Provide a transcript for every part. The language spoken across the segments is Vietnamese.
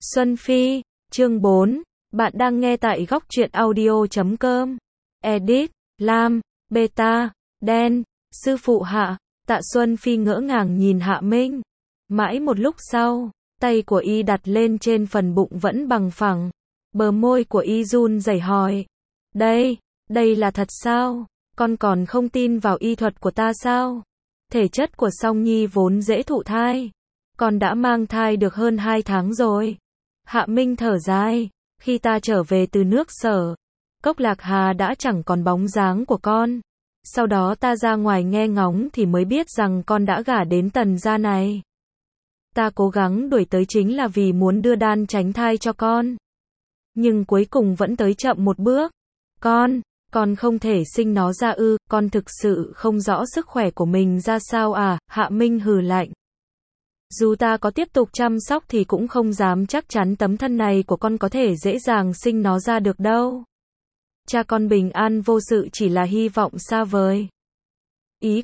Xuân Phi, chương 4, bạn đang nghe tại góc truyện audio.com. Edit, Lam, Beta, Đen, sư phụ Hạ. Tạ Xuân Phi ngỡ ngàng nhìn Hạ Minh. Mãi một lúc sau, tay của y đặt lên trên phần bụng vẫn bằng phẳng. Bờ môi của y run rẩy hỏi. Đây là thật sao? Con còn không tin vào y thuật của ta sao? Thể chất của Song Nhi vốn dễ thụ thai. Con đã mang thai được hơn 2 tháng rồi. Hạ Minh thở dài. Khi ta trở về từ nước Sở, Cốc Lạc Hà đã chẳng còn bóng dáng của con. Sau đó ta ra ngoài nghe ngóng thì mới biết rằng con đã gả đến Tần gia này. Ta cố gắng đuổi tới chính là vì muốn đưa đan tránh thai cho con. Nhưng cuối cùng vẫn tới chậm một bước. Con không thể sinh nó ra ư? Con thực sự không rõ sức khỏe của mình ra sao à? Hạ Minh hừ lạnh. Dù ta có tiếp tục chăm sóc thì cũng không dám chắc chắn tấm thân này của con có thể dễ dàng sinh nó ra được đâu. Cha con bình an vô sự chỉ là hy vọng xa vời. Ý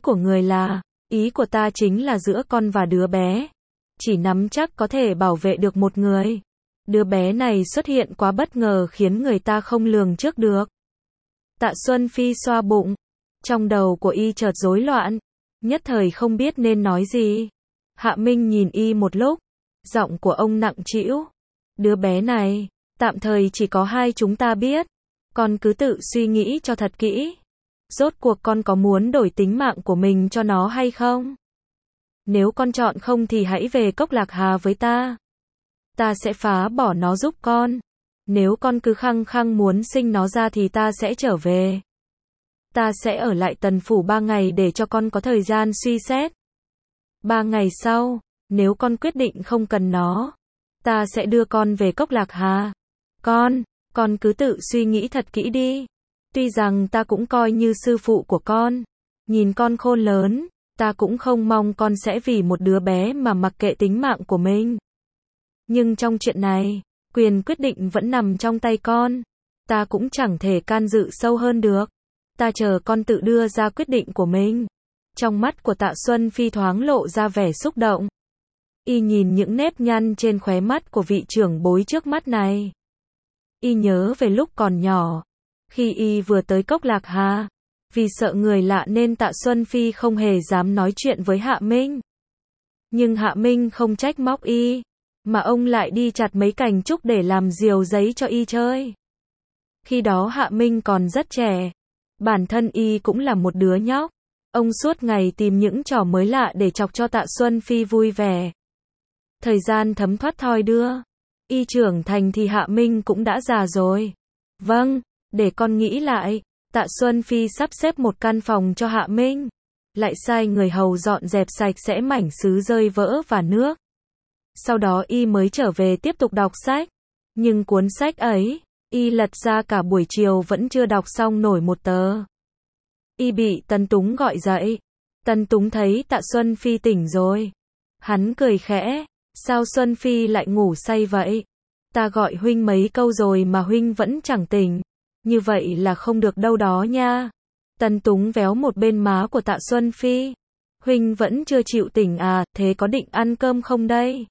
của ta chính là giữa con và đứa bé. Chỉ nắm chắc có thể bảo vệ được một người. Đứa bé này xuất hiện quá bất ngờ khiến người ta không lường trước được. Tạ Xuân Phi xoa bụng. Trong đầu của y chợt rối loạn. Nhất thời không biết nên nói gì. Hạ Minh nhìn y một lúc. Giọng của ông nặng trĩu. Đứa bé này, tạm thời chỉ có hai chúng ta biết. Con cứ tự suy nghĩ cho thật kỹ. Rốt cuộc con có muốn đổi tính mạng của mình cho nó hay không? Nếu con chọn không thì hãy về Cốc Lạc Hà với ta. Ta sẽ phá bỏ nó giúp con. Nếu con cứ khăng khăng muốn sinh nó ra thì ta sẽ trở về. Ta sẽ ở lại Tần phủ 3 ngày để cho con có thời gian suy xét. 3 ngày sau, nếu con quyết định không cần nó, ta sẽ đưa con về Cốc Lạc Hà. Con cứ tự suy nghĩ thật kỹ đi. Tuy rằng ta cũng coi như sư phụ của con, nhìn con khôn lớn, ta cũng không mong con sẽ vì một đứa bé mà mặc kệ tính mạng của mình. Nhưng trong chuyện này, quyền quyết định vẫn nằm trong tay con. Ta cũng chẳng thể can dự sâu hơn được. Ta chờ con tự đưa ra quyết định của mình. Trong mắt của Tạ Xuân Phi thoáng lộ ra vẻ xúc động. Y nhìn những nếp nhăn trên khóe mắt của vị trưởng bối trước mắt này. Y nhớ về lúc còn nhỏ. Khi y vừa tới Cốc Lạc Hà. Vì sợ người lạ nên Tạ Xuân Phi không hề dám nói chuyện với Hạ Minh. Nhưng Hạ Minh không trách móc y. Mà ông lại đi chặt mấy cành trúc để làm diều giấy cho y chơi. Khi đó Hạ Minh còn rất trẻ. Bản thân y cũng là một đứa nhóc. Ông suốt ngày tìm những trò mới lạ để chọc cho Tạ Xuân Phi vui vẻ. Thời gian thấm thoát thoi đưa. Y trưởng thành thì Hạ Minh cũng đã già rồi. Vâng, để con nghĩ lại. Tạ Xuân Phi sắp xếp một căn phòng cho Hạ Minh. Lại sai người hầu dọn dẹp sạch sẽ mảnh sứ rơi vỡ và nước. Sau đó y mới trở về tiếp tục đọc sách. Nhưng cuốn sách ấy, y lật ra cả buổi chiều vẫn chưa đọc xong nổi một tờ. Y bị Tân Túng gọi dậy. Tân Túng thấy Tạ Xuân Phi tỉnh rồi. Hắn cười khẽ. Sao Xuân Phi lại ngủ say vậy? Ta gọi huynh mấy câu rồi mà huynh vẫn chẳng tỉnh. Như vậy là không được đâu đó nha. Tân Túng véo một bên má của Tạ Xuân Phi. Huynh vẫn chưa chịu tỉnh à, thế có định ăn cơm không đây?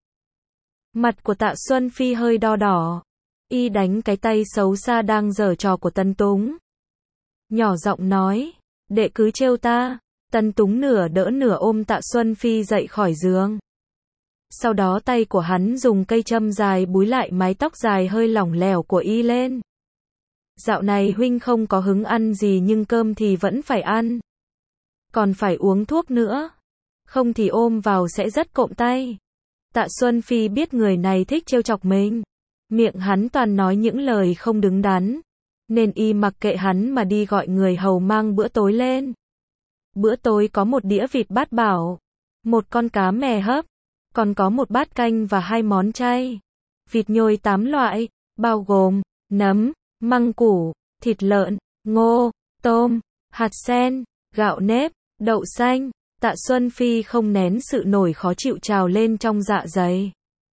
Mặt của Tạ Xuân Phi hơi đo đỏ. Y đánh cái tay xấu xa đang giở trò của Tân Túng. Nhỏ giọng nói. Đệ cứ trêu ta. Tân Túng nửa đỡ nửa ôm Tạ Xuân Phi dậy khỏi giường. Sau đó tay của hắn dùng cây châm dài búi lại mái tóc dài hơi lỏng lẻo của y lên. Dạo này huynh không có hứng ăn gì nhưng cơm thì vẫn phải ăn. Còn phải uống thuốc nữa. Không thì ôm vào sẽ rất cộm tay. Tạ Xuân Phi biết người này thích trêu chọc mình. Miệng hắn toàn nói những lời không đứng đắn. Nên y mặc kệ hắn mà đi gọi người hầu mang bữa tối lên. Bữa tối có một đĩa vịt bát bảo. Một con cá mè hấp. Còn có một bát canh và 2 món chay. Vịt nhồi 8 loại, bao gồm nấm, măng củ, thịt lợn, ngô, tôm, hạt sen, gạo nếp, đậu xanh. Tạ Xuân Phi không nén sự nổi khó chịu trào lên trong dạ dày.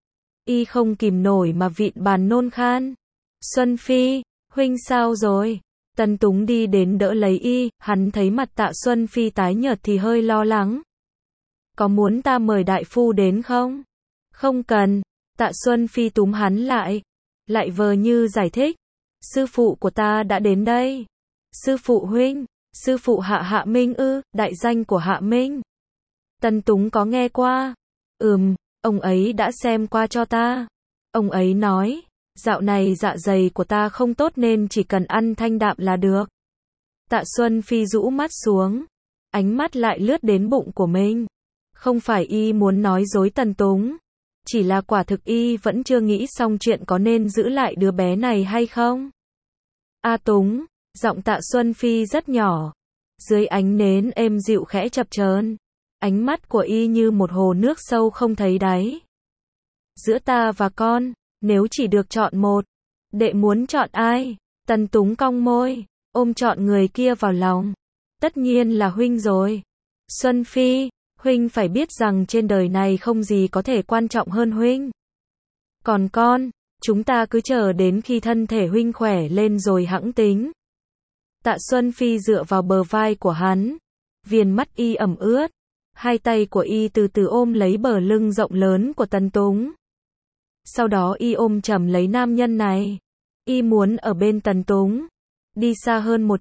Y không kìm nổi mà vịn bàn nôn khan. Xuân Phi, huynh sao rồi? Tân Túng đi đến đỡ lấy y, hắn thấy mặt Tạ Xuân Phi tái nhợt thì hơi lo lắng. Có muốn ta mời đại phu đến không? Không cần. Tạ Xuân Phi túm hắn lại vờ như giải thích. Sư phụ của ta đã đến đây. Sư phụ huynh, sư phụ Hạ Minh ư, đại danh của Hạ Minh. Tần Túng có nghe qua. Ông ấy đã xem qua cho ta. Ông ấy nói, dạo này dạ dày của ta không tốt nên chỉ cần ăn thanh đạm là được. Tạ Xuân Phi rũ mắt xuống, ánh mắt lại lướt đến bụng của mình. Không phải y muốn nói dối Tần Túng, chỉ là quả thực y vẫn chưa nghĩ xong chuyện có nên giữ lại đứa bé này hay không. A Túng, giọng Tạ Xuân Phi rất nhỏ, dưới ánh nến êm dịu khẽ chập chờn. Ánh mắt của y như một hồ nước sâu không thấy đáy. Giữa ta và con, nếu chỉ được chọn một, đệ muốn chọn ai? Tần Túng cong môi, ôm trọn người kia vào lòng. Tất nhiên là huynh rồi. Xuân Phi, huynh phải biết rằng trên đời này không gì có thể quan trọng hơn huynh. Còn con, chúng ta cứ chờ đến khi thân thể huynh khỏe lên rồi hẵng tính. Tạ Xuân Phi dựa vào bờ vai của hắn, viền mắt y ẩm ướt. Hai tay của y từ từ ôm lấy bờ lưng rộng lớn của Tần Túng. Sau đó y ôm chầm lấy nam nhân này. Y muốn ở bên Tần Túng. Đi xa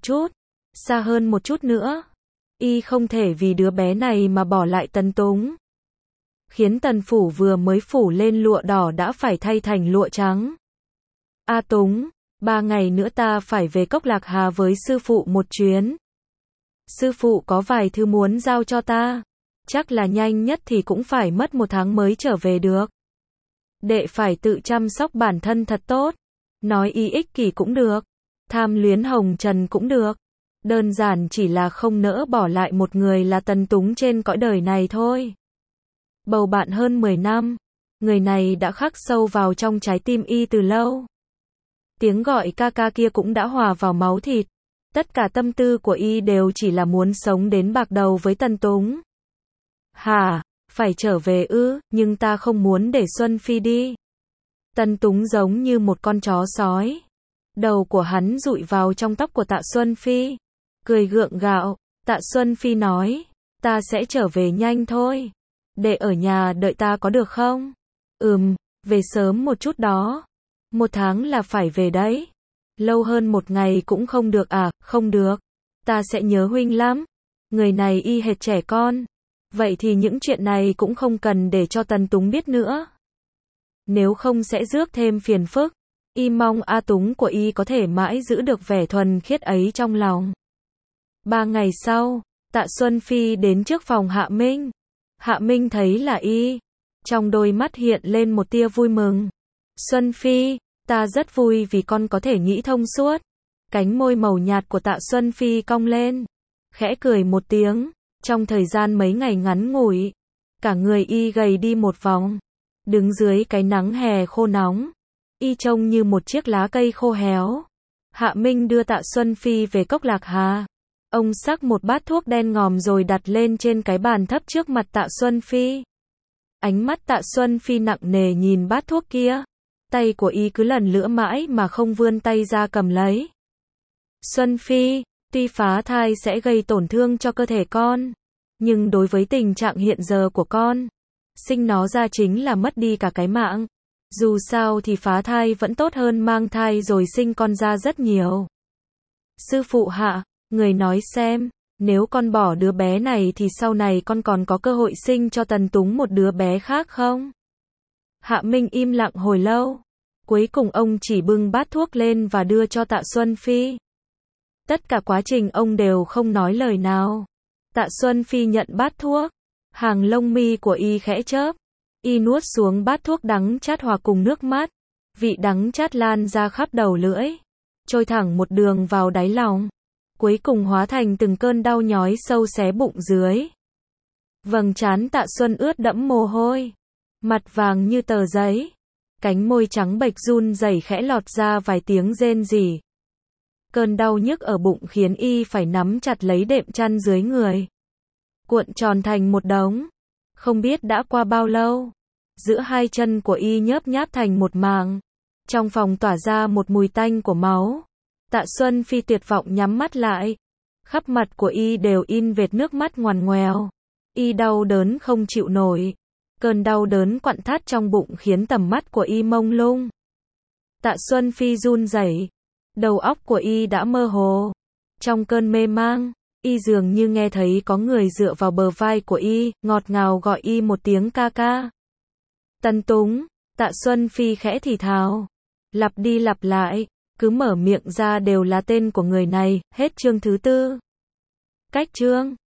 hơn một chút nữa. Y không thể vì đứa bé này mà bỏ lại Tần Túng. Khiến Tần phủ vừa mới phủ lên lụa đỏ đã phải thay thành lụa trắng. A Túng, 3 ngày nữa ta phải về Cốc Lạc Hà với sư phụ một chuyến. Sư phụ có vài thứ muốn giao cho ta. Chắc là nhanh nhất thì cũng phải mất 1 tháng mới trở về được. Đệ phải tự chăm sóc bản thân thật tốt. Nói y ích kỷ cũng được. Tham luyến hồng trần cũng được. Đơn giản chỉ là không nỡ bỏ lại một người là Tần Túng trên cõi đời này thôi. Bầu bạn hơn 10 năm. Người này đã khắc sâu vào trong trái tim y từ lâu. Tiếng gọi ca ca kia cũng đã hòa vào máu thịt. Tất cả tâm tư của y đều chỉ là muốn sống đến bạc đầu với Tần Túng. Hả, phải trở về ư, nhưng ta không muốn để Xuân Phi đi. Tần Túng giống như một con chó sói. Đầu của hắn dụi vào trong tóc của Tạ Xuân Phi. Cười gượng gạo, Tạ Xuân Phi nói, ta sẽ trở về nhanh thôi. Để ở nhà đợi ta có được không? Về sớm một chút đó. 1 tháng là phải về đấy. Lâu hơn 1 ngày cũng không được à? Không được. Ta sẽ nhớ huynh lắm. Người này y hệt trẻ con. Vậy thì những chuyện này cũng không cần để cho Tần Túng biết nữa. Nếu không sẽ rước thêm phiền phức. Y mong A Túng của y có thể mãi giữ được vẻ thuần khiết ấy trong lòng. 3 ngày sau, Tạ Xuân Phi đến trước phòng Hạ Minh. Hạ Minh thấy là y. Trong đôi mắt hiện lên một tia vui mừng. Xuân Phi, ta rất vui vì con có thể nghĩ thông suốt. Cánh môi màu nhạt của Tạ Xuân Phi cong lên. Khẽ cười một tiếng. Trong thời gian mấy ngày ngắn ngủi, cả người y gầy đi một vòng. Đứng dưới cái nắng hè khô nóng, y trông như một chiếc lá cây khô héo. Hạ Minh đưa Tạ Xuân Phi về Cốc Lạc Hà. Ông xắc một bát thuốc đen ngòm rồi đặt lên trên cái bàn thấp trước mặt Tạ Xuân Phi. Ánh mắt Tạ Xuân Phi nặng nề nhìn bát thuốc kia. Tay của y cứ lần lữa mãi mà không vươn tay ra cầm lấy. Xuân Phi, tuy phá thai sẽ gây tổn thương cho cơ thể con, nhưng đối với tình trạng hiện giờ của con, sinh nó ra chính là mất đi cả cái mạng. Dù sao thì phá thai vẫn tốt hơn mang thai rồi sinh con ra rất nhiều. Sư phụ Hạ, người nói xem, nếu con bỏ đứa bé này thì sau này con còn có cơ hội sinh cho Tần Túng một đứa bé khác không? Hạ Minh im lặng hồi lâu. Cuối cùng ông chỉ bưng bát thuốc lên và đưa cho Tạ Xuân Phi. Tất cả quá trình ông đều không nói lời nào. Tạ Xuân Phi nhận bát thuốc. Hàng lông mi của y khẽ chớp. Y nuốt xuống bát thuốc đắng chát hòa cùng nước mắt. Vị đắng chát lan ra khắp đầu lưỡi. Trôi thẳng một đường vào đáy lòng. Cuối cùng hóa thành từng cơn đau nhói sâu xé bụng dưới. Vầng trán Tạ Xuân ướt đẫm mồ hôi. Mặt vàng như tờ giấy. Cánh môi trắng bệch run rẩy khẽ lọt ra vài tiếng rên rỉ. Cơn đau nhức ở bụng khiến y phải nắm chặt lấy đệm chăn dưới người. Cuộn tròn thành một đống. Không biết đã qua bao lâu. Giữa hai chân của y nhớp nháp thành một màng. Trong phòng tỏa ra một mùi tanh của máu. Tạ Xuân Phi tuyệt vọng nhắm mắt lại. Khắp mặt của y đều in vệt nước mắt ngoằn ngoèo. Y đau đớn không chịu nổi. Cơn đau đớn quặn thắt trong bụng khiến tầm mắt của y mông lung. Tạ Xuân Phi run rẩy, đầu óc của y đã mơ hồ. Trong cơn mê mang, y dường như nghe thấy có người dựa vào bờ vai của y, ngọt ngào gọi y một tiếng ca ca. Tấn Túng, Tạ Xuân Phi khẽ thì thào, lặp đi lặp lại, cứ mở miệng ra đều là tên của người này. Hết chương thứ 4. Cách chương